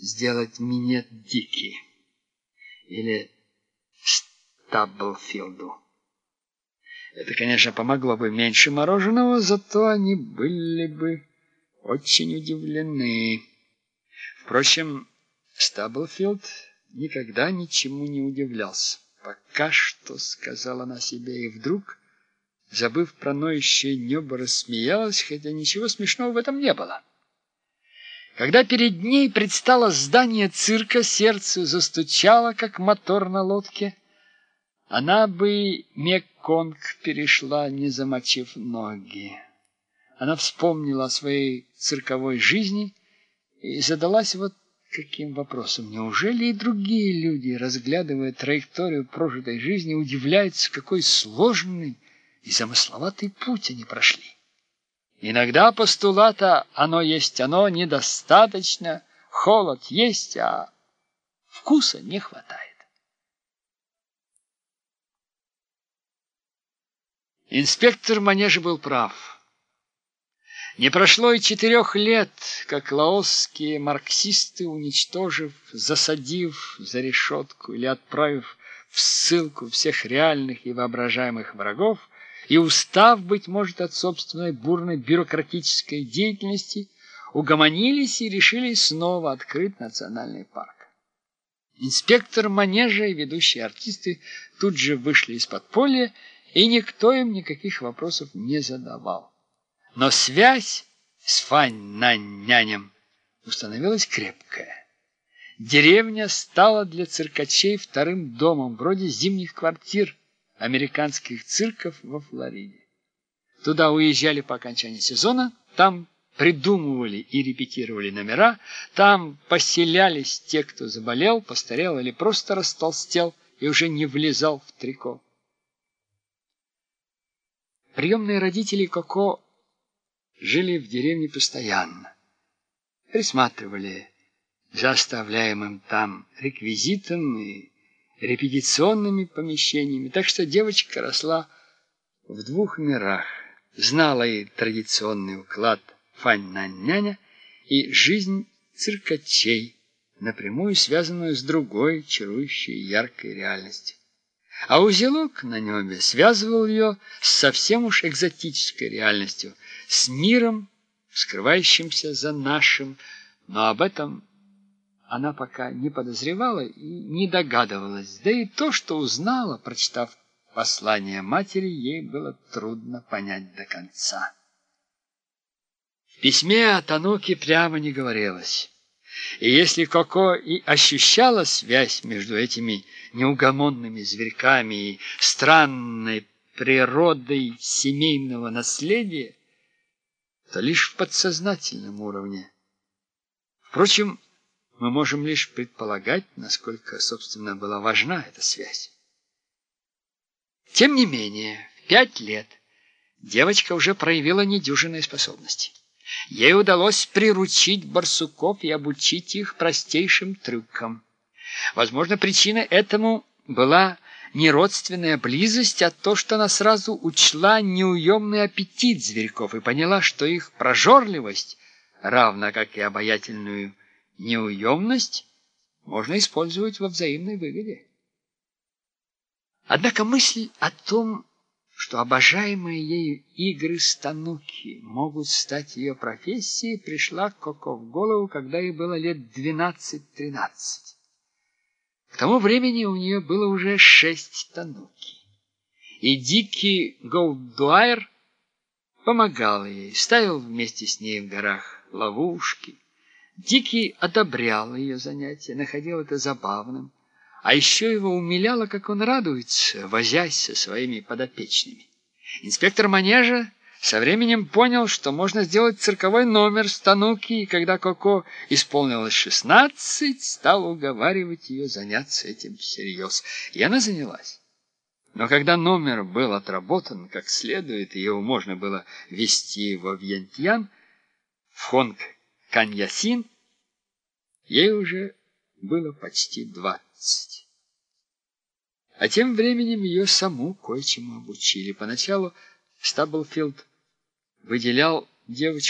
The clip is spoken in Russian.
сделать минет Дики или Стаблфилду. Это, конечно, помогло бы меньше мороженого, зато они были бы очень удивлены. Впрочем, Стаблфилд никогда ничему не удивлялся. «Пока что», — сказала она себе, и вдруг, забыв про ноющее небо, рассмеялась, хотя ничего смешного в этом не было. Когда перед ней предстало здание цирка, сердце застучало, как мотор на лодке. Она бы Меконг перешла, не замочив ноги. Она вспомнила о своей цирковой жизни и задалась вот каким вопросом. Неужели и другие люди, разглядывая траекторию прожитой жизни, удивляются, какой сложный и замысловатый путь они прошли? Иногда постулата «оно есть оно» недостаточно, холод есть, а вкуса не хватает. Инспектор манежа был прав. Не прошло и 4 лет, как лаосские марксисты, уничтожив, засадив за решетку или отправив в ссылку всех реальных и воображаемых врагов, и устав, быть может, от собственной бурной бюрократической деятельности, угомонились и решили снова открыть национальный парк. Инспектор манежа и ведущие артисты тут же вышли из подполья, и никто им никаких вопросов не задавал. Но связь с Фань-Нань-Нянем установилась крепкая. Деревня стала для циркачей вторым домом, вроде зимних квартир американских цирков во Флориде. Туда уезжали по окончании сезона, там придумывали и репетировали номера, там поселялись те, кто заболел, постарел или просто растолстел и уже не влезал в трико. Приемные родители Коко жили в деревне постоянно, присматривали за оставляемым там реквизитом и репетиционными помещениями, так что девочка росла в 2 мирах, знала и традиционный уклад Фань-Нань-Няня, и жизнь циркачей, напрямую связанную с другой, чарующей яркой реальностью. А узелок на небе связывал ее с совсем уж экзотической реальностью, с миром, скрывающимся за нашим, но об этом она пока не подозревала и не догадывалась, да и то, что узнала, прочитав послание матери, ей было трудно понять до конца. В письме о Тануке прямо не говорилось. И если Коко и ощущала связь между этими неугомонными зверьками и странной природой семейного наследия, то лишь в подсознательном уровне. Впрочем, мы можем лишь предполагать, насколько, собственно, была важна эта связь. Тем не менее, в 5 лет девочка уже проявила недюжинные способности. Ей удалось приручить барсуков и обучить их простейшим трюкам. Возможно, причиной этому была не родственная близость, а то, что она сразу учла неуемный аппетит зверьков и поняла, что их прожорливость, равно как и обаятельную неуемность, можно использовать во взаимной выгоде. Однако мысль о том, что обожаемые ею игры с Тануки могут стать ее профессией, пришла Коко в голову, когда ей было лет 12-13. К тому времени у нее было уже 6 Тануки. И Дики Голдуайр помогал ей, ставил вместе с ней в горах ловушки. Дики одобрял ее занятия, находил это забавным. А еще его умиляло, как он радуется, возясь со своими подопечными. Инспектор манежа со временем понял, что можно сделать цирковой номер с Тануки, и когда Коко исполнилось 16, стал уговаривать ее заняться этим всерьез. И она занялась. Но когда номер был отработан как следует, и его можно было везти во Вьентьян, в Хонг-Каньясин, ей уже было почти 20. А тем временем ее саму кое-чему обучили. Поначалу Стаблфилд выделял девочку